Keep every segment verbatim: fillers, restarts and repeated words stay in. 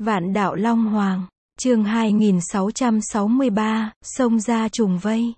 Vạn đạo Long Hoàng, chương hai nghìn sáu trăm sáu mươi ba, xông ra trùng vây.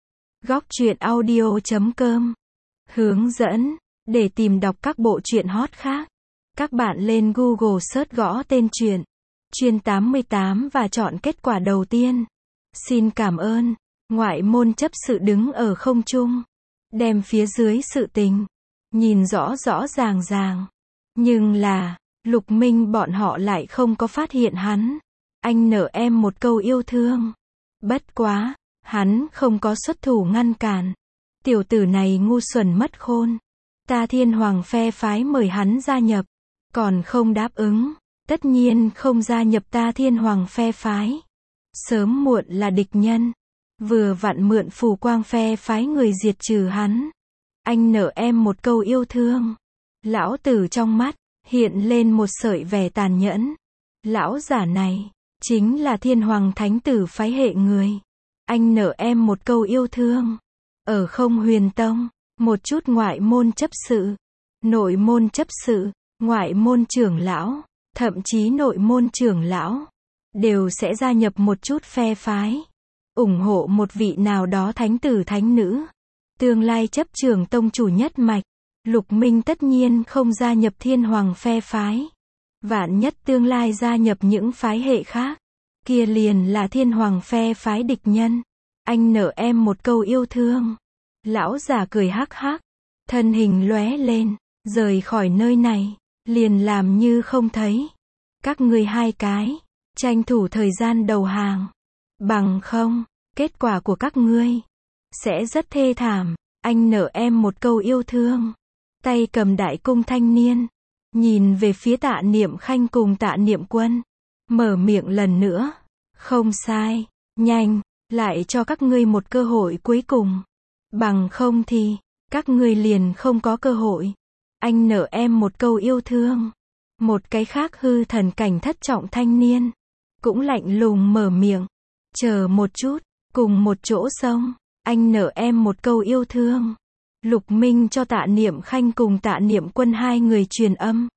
Góc truyện audio chấm com. Hướng dẫn, để tìm đọc các bộ truyện hot khác, các bạn lên Google search gõ tên truyện, Chuyên tám mươi tám và chọn kết quả đầu tiên. Xin cảm ơn. Ngoại môn chấp sự đứng ở không trung, đem phía dưới sự tình, nhìn rõ rõ ràng ràng. Nhưng là, Lục Minh bọn họ lại không có phát hiện hắn. Anh nợ em một câu yêu thương. Bất quá, hắn không có xuất thủ ngăn cản. Tiểu tử này ngu xuẩn mất khôn. Ta Thiên Hoàng phe phái mời hắn gia nhập, còn không đáp ứng, tất nhiên không gia nhập ta Thiên Hoàng phe phái. Sớm muộn là địch nhân. Vừa vặn mượn phù quang phe phái người diệt trừ hắn. Anh nợ em một câu yêu thương. Lão tử trong mắt hiện lên một sợi vẻ tàn nhẫn. Lão giả này chính là Thiên Hoàng thánh tử phái hệ người. Anh nợ em một câu yêu thương. Ở Không Huyền Tông, một chút ngoại môn chấp sự, nội môn chấp sự, ngoại môn trưởng lão, thậm chí nội môn trưởng lão đều sẽ gia nhập một chút phe phái, ủng hộ một vị nào đó thánh tử thánh nữ, tương lai chấp trưởng tông chủ nhất mạch. Lục Minh tất nhiên không gia nhập Thiên Hoàng phe phái. Vạn nhất tương lai gia nhập những phái hệ khác, kia liền là Thiên Hoàng phe phái địch nhân. Anh nợ em một câu yêu thương. Lão già cười hắc hắc, thân hình lóe lên, rời khỏi nơi này, liền làm như không thấy. Các ngươi hai cái, tranh thủ thời gian đầu hàng. Bằng không, kết quả của các ngươi sẽ rất thê thảm. Anh nợ em một câu yêu thương. Tay cầm đại cung thanh niên, nhìn về phía Tạ Niệm Khanh cùng Tạ Niệm Quân, mở miệng lần nữa. Không sai, nhanh, lại cho các ngươi một cơ hội cuối cùng. Bằng không thì, các ngươi liền không có cơ hội. Anh nợ em một câu yêu thương. Một cái khác hư thần cảnh thất trọng thanh niên, cũng lạnh lùng mở miệng. Chờ một chút, cùng một chỗ xông. Anh nợ em một câu yêu thương. Lục Minh cho Tạ Niệm Khanh cùng Tạ Niệm Quân hai người truyền âm.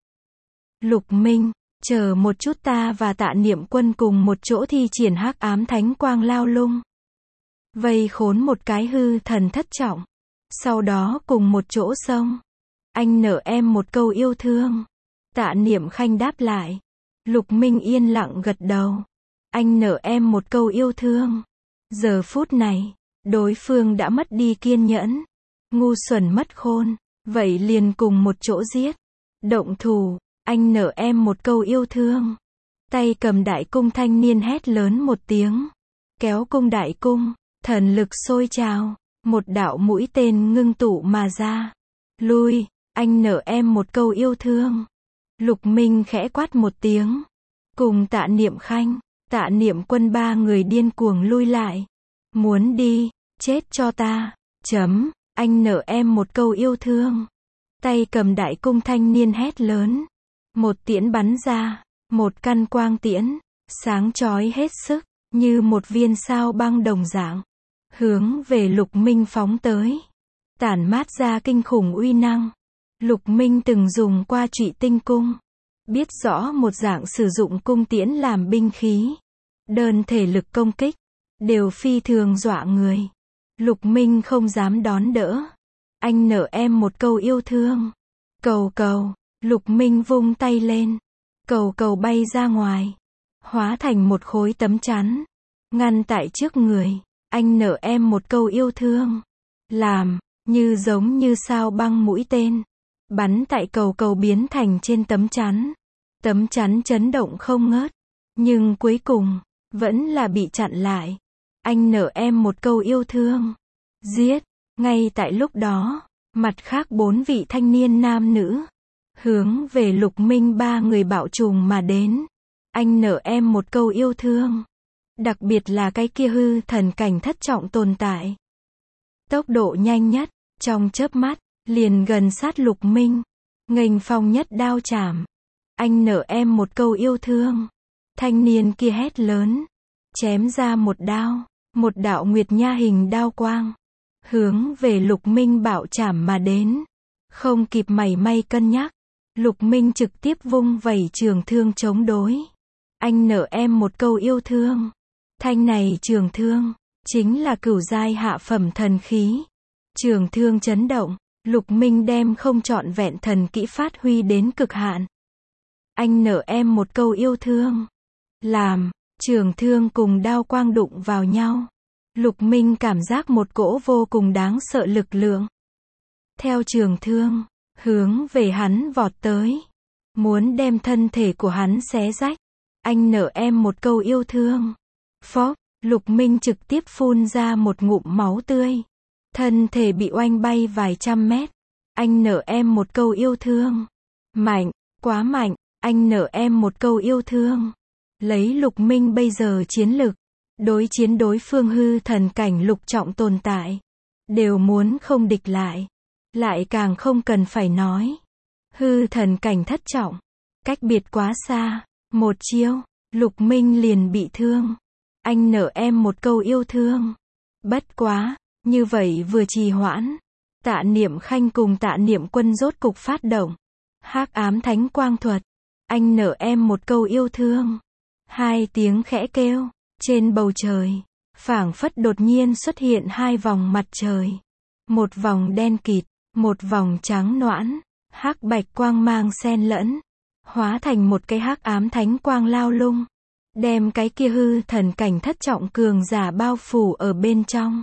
Lục Minh, chờ một chút, ta và Tạ Niệm Quân cùng một chỗ thi triển hắc ám thánh quang lao lung, vây khốn một cái hư thần thất trọng, sau đó cùng một chỗ xông. Anh nợ em một câu yêu thương. Tạ Niệm Khanh đáp lại. Lục Minh yên lặng gật đầu. Anh nợ em một câu yêu thương. Giờ phút này, đối phương đã mất đi kiên nhẫn, ngu xuẩn mất khôn, vậy liền cùng một chỗ giết. Động thủ. Anh nợ em một câu yêu thương. Tay cầm đại cung thanh niên hét lớn một tiếng, kéo cung đại cung, thần lực sôi trào, một đạo mũi tên ngưng tụ mà ra. Lui. Anh nợ em một câu yêu thương. Lục Minh khẽ quát một tiếng, cùng Tạ Niệm Khanh, Tạ Niệm Quân ba người điên cuồng lui lại. Muốn đi, chết cho ta. Chấm. Anh nợ em một câu yêu thương. Tay cầm đại cung thanh niên hét lớn. Một tiễn bắn ra, một căn quang tiễn, sáng chói hết sức, như một viên sao băng đồng dạng, hướng về Lục Minh phóng tới, tản mát ra kinh khủng uy năng. Lục Minh từng dùng qua Trụy Tinh cung, biết rõ một dạng sử dụng cung tiễn làm binh khí, đơn thể lực công kích đều phi thường dọa người. Lục Minh không dám đón đỡ. Anh nợ em một câu yêu thương. Cầu cầu. Lục Minh vung tay lên, cầu cầu bay ra ngoài, hóa thành một khối tấm chắn, ngăn tại trước người. Anh nợ em một câu yêu thương. Làm, như giống như sao băng mũi tên, bắn tại cầu cầu biến thành trên tấm chắn. Tấm chắn chấn động không ngớt, nhưng cuối cùng, vẫn là bị chặn lại. Anh nợ em một câu yêu thương. Giết. Ngay tại lúc đó, mặt khác bốn vị thanh niên nam nữ, hướng về Lục Minh ba người bạo trùng mà đến. Anh nợ em một câu yêu thương. Đặc biệt là cái kia hư thần cảnh thất trọng tồn tại. Tốc độ nhanh nhất, trong chớp mắt, liền gần sát Lục Minh. Nghênh phong nhất đao chảm. Anh nợ em một câu yêu thương. Thanh niên kia hét lớn, chém ra một đao, một đạo nguyệt nha hình đao quang, hướng về Lục Minh bạo chảm mà đến. Không kịp mảy may cân nhắc, Lục Minh trực tiếp vung vẩy trường thương chống đối. anh nợ em một câu yêu thương. Thanh này trường thương, chính là cửu giai hạ phẩm thần khí. Trường thương chấn động, Lục Minh đem không trọn vẹn thần kỹ phát huy đến cực hạn. Anh nợ em một câu yêu thương. Làm, trường thương cùng đao quang đụng vào nhau. Lục Minh cảm giác một cỗ vô cùng đáng sợ lực lượng. Theo trường thương, hướng về hắn vọt tới. Muốn đem thân thể của hắn xé rách. Anh nợ em một câu yêu thương. Phốc, Lục Minh trực tiếp phun ra một ngụm máu tươi. Thân thể bị oanh bay vài trăm mét. Anh nợ em một câu yêu thương. Mạnh, quá mạnh, anh nợ em một câu yêu thương. Lấy Lục Minh bây giờ chiến lực, đối chiến đối phương hư thần cảnh lục trọng tồn tại, đều muốn không địch lại. Lại càng không cần phải nói. Hư thần cảnh thất trọng, cách biệt quá xa. Một chiêu, Lục Minh liền bị thương. Anh nợ em một câu yêu thương. Bất quá, như vậy vừa trì hoãn. Tạ Niệm Khanh cùng Tạ Niệm Quân rốt cục phát động. Hắc ám thánh quang thuật. Anh nợ em một câu yêu thương. Hai tiếng khẽ kêu. Trên bầu trời, phảng phất đột nhiên xuất hiện hai vòng mặt trời. Một vòng đen kịt, một vòng trắng noãn. Hắc bạch quang mang xen lẫn. Hóa thành một cái hắc ám thánh quang lao lung. Đem cái kia hư thần cảnh thất trọng cường giả bao phủ ở bên trong.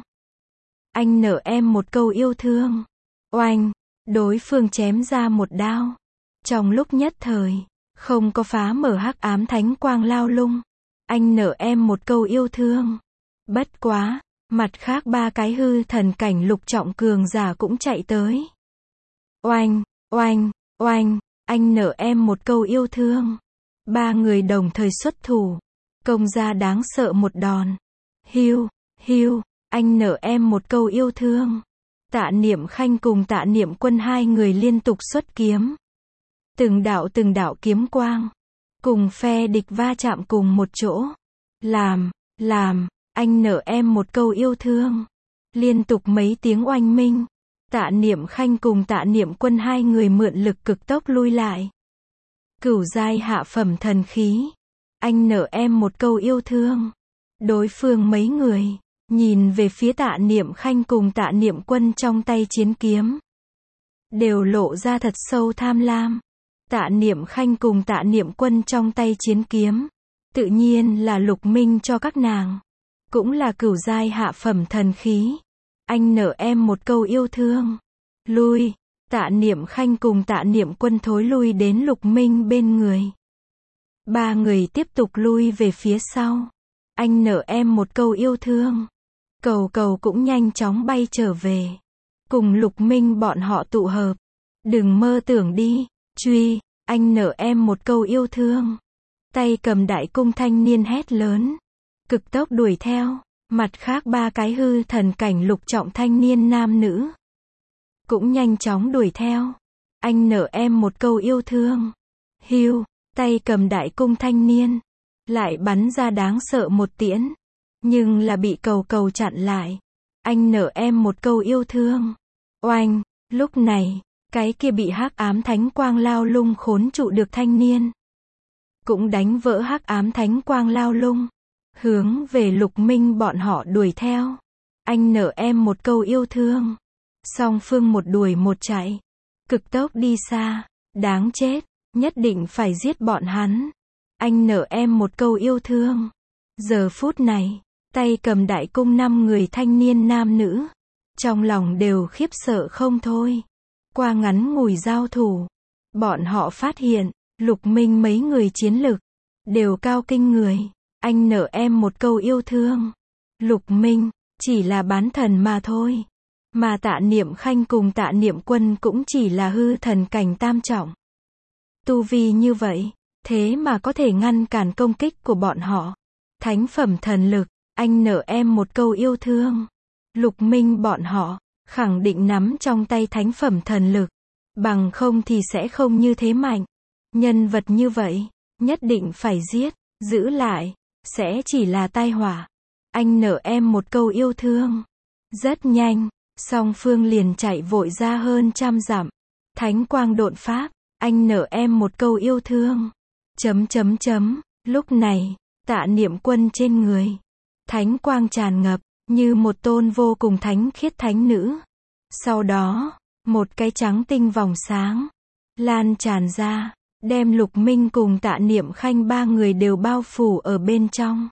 Anh nợ em một câu yêu thương. Oanh, đối phương chém ra một đao. Trong lúc nhất thời, không có phá mở hắc ám thánh quang lao lung. Anh nợ em một câu yêu thương. Bất quá, mặt khác ba cái hư thần cảnh lục trọng cường giả cũng chạy tới. Oanh, oanh, oanh, anh nợ em một câu yêu thương. Ba người đồng thời xuất thủ. Công ra đáng sợ một đòn. Hiu, hiu, anh nợ em một câu yêu thương. Tạ Niệm Khanh cùng Tạ Niệm Quân hai người liên tục xuất kiếm. Từng đạo từng đạo kiếm quang. Cùng phe địch va chạm cùng một chỗ. Làm, làm, anh nợ em một câu yêu thương. Liên tục mấy tiếng oanh minh. Tạ Niệm Khanh cùng Tạ Niệm Quân hai người mượn lực cực tốc lui lại. Cửu giai hạ phẩm thần khí. Anh nợ em một câu yêu thương. Đối phương mấy người, nhìn về phía Tạ Niệm Khanh cùng Tạ Niệm Quân trong tay chiến kiếm. Đều lộ ra thật sâu tham lam. Tạ Niệm Khanh cùng Tạ Niệm Quân trong tay chiến kiếm. Tự nhiên là Lục Minh cho các nàng. Cũng là cửu giai hạ phẩm thần khí. Anh nợ em một câu yêu thương. Lui. Tạ Niệm Khanh cùng Tạ Niệm Quân thối lui đến Lục Minh bên người. Ba người tiếp tục lui về phía sau. Anh nợ em một câu yêu thương. Cầu cầu cũng nhanh chóng bay trở về. Cùng Lục Minh bọn họ tụ hợp. Đừng mơ tưởng đi. Truy. Anh nợ em một câu yêu thương. Tay cầm đại cung thanh niên hét lớn. Cực tốc đuổi theo. Mặt khác ba cái hư thần cảnh lục trọng thanh niên nam nữ. Cũng nhanh chóng đuổi theo. Anh nợ em một câu yêu thương. Hiu. Tay cầm đại cung thanh niên. Lại bắn ra đáng sợ một tiễn. Nhưng là bị cầu cầu chặn lại. Anh nợ em một câu yêu thương. Oanh. Lúc này, cái kia bị hắc ám thánh quang lao lung khốn trụ được thanh niên. Cũng đánh vỡ hắc ám thánh quang lao lung. Hướng về Lục Minh bọn họ đuổi theo. Anh nợ em một câu yêu thương. Song phương một đuổi một chạy. Cực tốc đi xa. Đáng chết. Nhất định phải giết bọn hắn. Anh nợ em một câu yêu thương. Giờ phút này, tay cầm đại cung năm người thanh niên nam nữ. Trong lòng đều khiếp sợ không thôi. Qua ngắn ngủi giao thủ. Bọn họ phát hiện, Lục Minh mấy người chiến lực. Đều cao kinh người. Anh nợ em một câu yêu thương. Lục Minh, chỉ là bán thần mà thôi. Mà Tạ Niệm Khanh cùng Tạ Niệm Quân cũng chỉ là hư thần cảnh tam trọng. Tu vi như vậy, thế mà có thể ngăn cản công kích của bọn họ. Thánh phẩm thần lực, anh nợ em một câu yêu thương. Lục Minh bọn họ, khẳng định nắm trong tay thánh phẩm thần lực. Bằng không thì sẽ không như thế mạnh. Nhân vật như vậy, nhất định phải giết, giữ lại, sẽ chỉ là tai họa. Anh nợ em một câu yêu thương. Rất nhanh, song phương liền chạy vội ra hơn trăm dặm. Thánh quang độn pháp, anh nợ em một câu yêu thương. Chấm chấm chấm, Lúc này, Tạ Niệm Quân trên người, thánh quang tràn ngập, như một tôn vô cùng thánh khiết thánh nữ. Sau đó, một cái trắng tinh vòng sáng, lan tràn ra, đem Lục Minh cùng Tạ Niệm Khanh ba người đều bao phủ ở bên trong.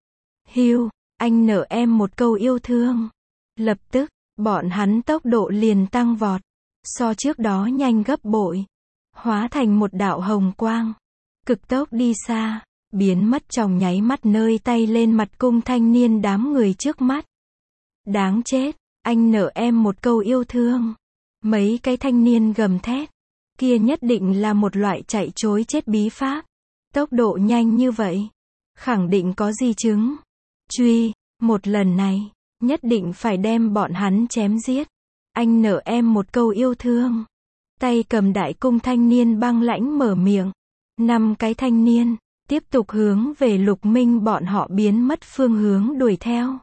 Hiu, anh nợ em một câu yêu thương. Lập tức, bọn hắn tốc độ liền tăng vọt, so trước đó nhanh gấp bội, hóa thành một đạo hồng quang, cực tốc đi xa, biến mất trong nháy mắt nơi tay lên mặt cung thanh niên đám người trước mắt. Đáng chết, anh nợ em một câu yêu thương. Mấy cái thanh niên gầm thét, kia nhất định là một loại chạy trối chết bí pháp. Tốc độ nhanh như vậy, khẳng định có di chứng. Truy, một lần này, nhất định phải đem bọn hắn chém giết. Anh nợ em một câu yêu thương. Tay cầm đại cung thanh niên băng lãnh mở miệng. Năm cái thanh niên, tiếp tục hướng về Lục Minh bọn họ biến mất phương hướng đuổi theo.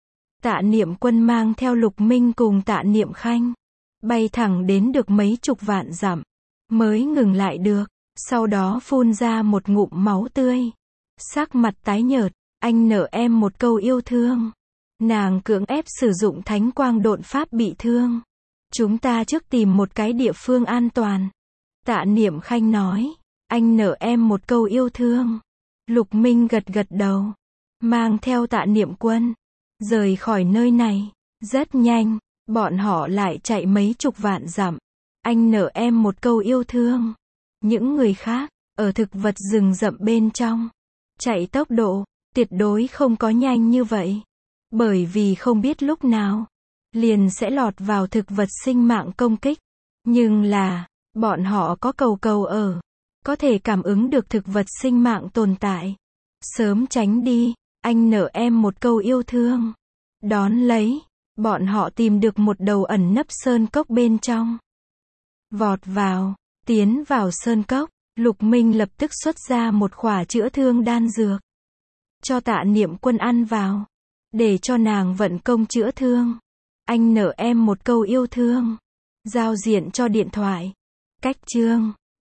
Tạ Niệm Quân mang theo Lục Minh cùng Tạ Niệm Khanh, bay thẳng đến được mấy chục vạn dặm, mới ngừng lại được, sau đó phun ra một ngụm máu tươi. Sắc mặt tái nhợt, anh nợ em một câu yêu thương. Nàng cưỡng ép sử dụng thánh quang độn pháp bị thương. Chúng ta trước tìm một cái địa phương an toàn. Tạ Niệm Khanh nói, anh nợ em một câu yêu thương. Lục Minh gật gật đầu, mang theo Tạ Niệm Quân, rời khỏi nơi này. Rất nhanh, bọn họ lại chạy mấy chục vạn dặm. Anh nợ em một câu yêu thương. Những người khác, ở thực vật rừng rậm bên trong, chạy tốc độ, tuyệt đối không có nhanh như vậy. Bởi vì không biết lúc nào, liền sẽ lọt vào thực vật sinh mạng công kích. Nhưng là, bọn họ có cầu cầu ở, có thể cảm ứng được thực vật sinh mạng tồn tại. Sớm tránh đi, anh nợ em một câu yêu thương. Đón lấy, bọn họ tìm được một đầu ẩn nấp sơn cốc bên trong. Vọt vào, tiến vào sơn cốc, Lục Minh lập tức xuất ra một khỏa chữa thương đan dược. Cho Tạ Niệm Quân ăn vào, để cho nàng vận công chữa thương. Anh nợ em một câu yêu thương. Giao diện cho điện thoại. Cách chương